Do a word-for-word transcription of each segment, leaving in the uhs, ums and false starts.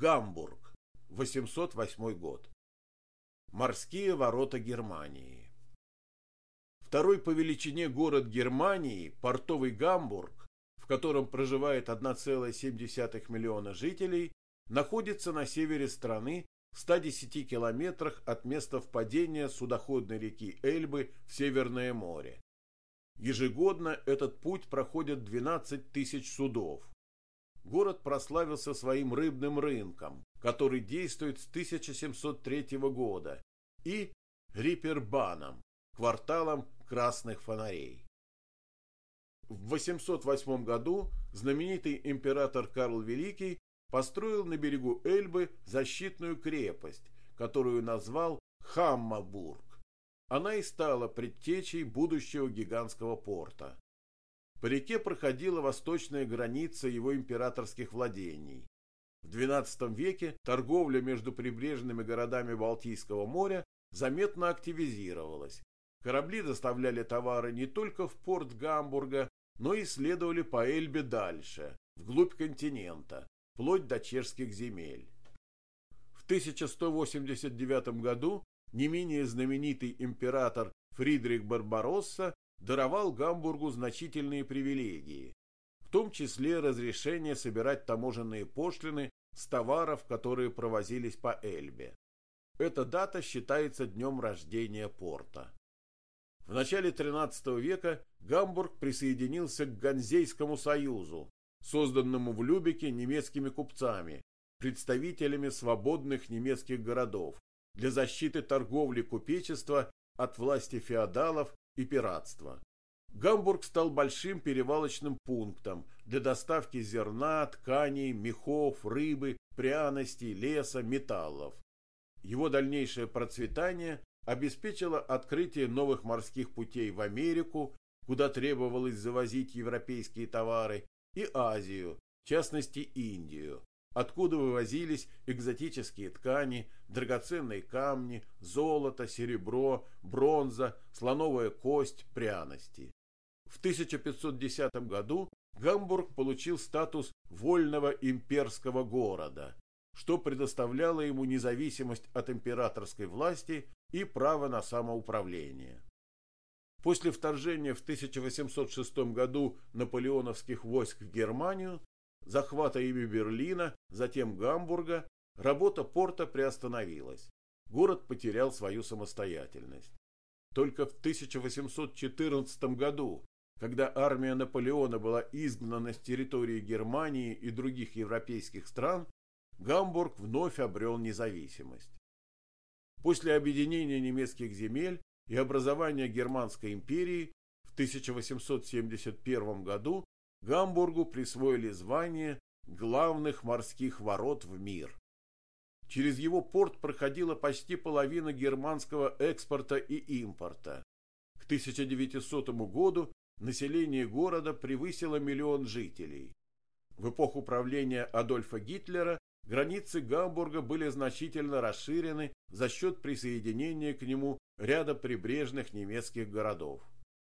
Гамбург, восемьсот восьмой год. Морские ворота Германии. Второй по величине город Германии, портовый Гамбург, в котором проживает одна целая семь десятых миллиона жителей, находится на севере страны в ста десяти километрах от места впадения судоходной реки Эльбы в Северное море. Ежегодно этот путь проходит двенадцать тысяч судов. Город прославился своим рыбным рынком, который действует с тысяча семьсот третьего года, и Риппербаном, кварталом красных фонарей. В восемьсот восьмом году знаменитый император Карл Великий построил на берегу Эльбы защитную крепость, которую назвал Хаммабург. Она и стала предтечей будущего гигантского порта. По реке проходила восточная граница его императорских владений. В двенадцатом веке торговля между прибрежными городами Балтийского моря заметно активизировалась. Корабли доставляли товары не только в порт Гамбурга, но и следовали по Эльбе дальше, вглубь континента, вплоть до чешских земель. В тысяча сто восемьдесят девятом году не менее знаменитый император Фридрих Барбаросса даровал Гамбургу значительные привилегии, в том числе разрешение собирать таможенные пошлины с товаров, которые провозились по Эльбе. Эта дата считается днем рождения порта. В начале тринадцатого века Гамбург присоединился к Ганзейскому союзу, созданному в Любеке немецкими купцами, представителями свободных немецких городов, для защиты торговли купечества от власти феодалов и пиратства. Гамбург стал большим перевалочным пунктом для доставки зерна, тканей, мехов, рыбы, пряностей, леса, металлов. Его дальнейшее процветание обеспечило открытие новых морских путей в Америку, куда требовалось завозить европейские товары, и Азию, в частности Индию, откуда вывозились экзотические ткани, драгоценные камни, золото, серебро, бронза, слоновая кость, пряности. В тысяча пятьсот десятом году Гамбург получил статус вольного имперского города, что предоставляло ему независимость от императорской власти и право на самоуправление. После вторжения в тысяча восемьсот шестом году наполеоновских войск в Германию, захвата ими Берлина, затем Гамбурга, работа порта приостановилась. Город потерял свою самостоятельность. Только в тысяча восемьсот четырнадцатом году, когда армия Наполеона была изгнана с территории Германии и других европейских стран, Гамбург вновь обрел независимость. После объединения немецких земель и образования Германской империи в тысяча восемьсот семьдесят первом году Гамбургу присвоили звание главных морских ворот в мир. Через его порт проходила почти половина германского экспорта и импорта. К тысяча девятисотому году население города превысило миллион жителей. В эпоху правления Адольфа Гитлера границы Гамбурга были значительно расширены за счет присоединения к нему ряда прибрежных немецких городов.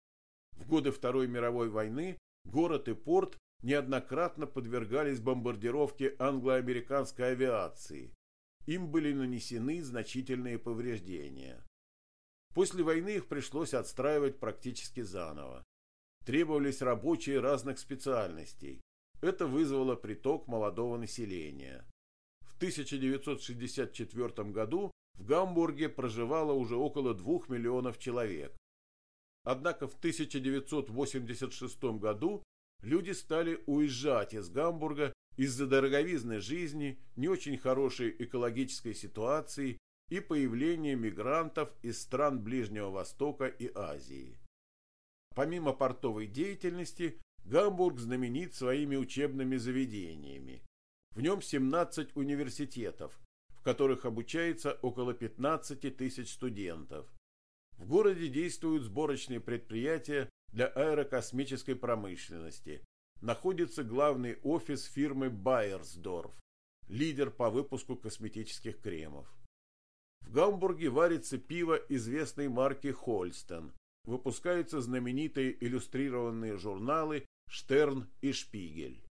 В годы Второй мировой войны город и порт неоднократно подвергались бомбардировке англо-американской авиации. Им были нанесены значительные повреждения. После войны их пришлось отстраивать практически заново. Требовались рабочие разных специальностей. Это вызвало приток молодого населения. В тысяча девятьсот шестьдесят четвёртом году в Гамбурге проживало уже около двух миллионов человек. Однако в тысяча девятьсот восемьдесят шестом году люди стали уезжать из Гамбурга из-за дороговизны жизни, не очень хорошей экологической ситуации и появления мигрантов из стран Ближнего Востока и Азии. Помимо портовой деятельности, Гамбург знаменит своими учебными заведениями. В нем семнадцать университетов, в которых обучается около пятнадцати тысяч студентов. В городе действуют сборочные предприятия для аэрокосмической промышленности. Находится главный офис фирмы Байерсдорф, лидер по выпуску косметических кремов. В Гамбурге варится пиво известной марки Хольстен. Выпускаются знаменитые иллюстрированные журналы «Штерн» и «Шпигель».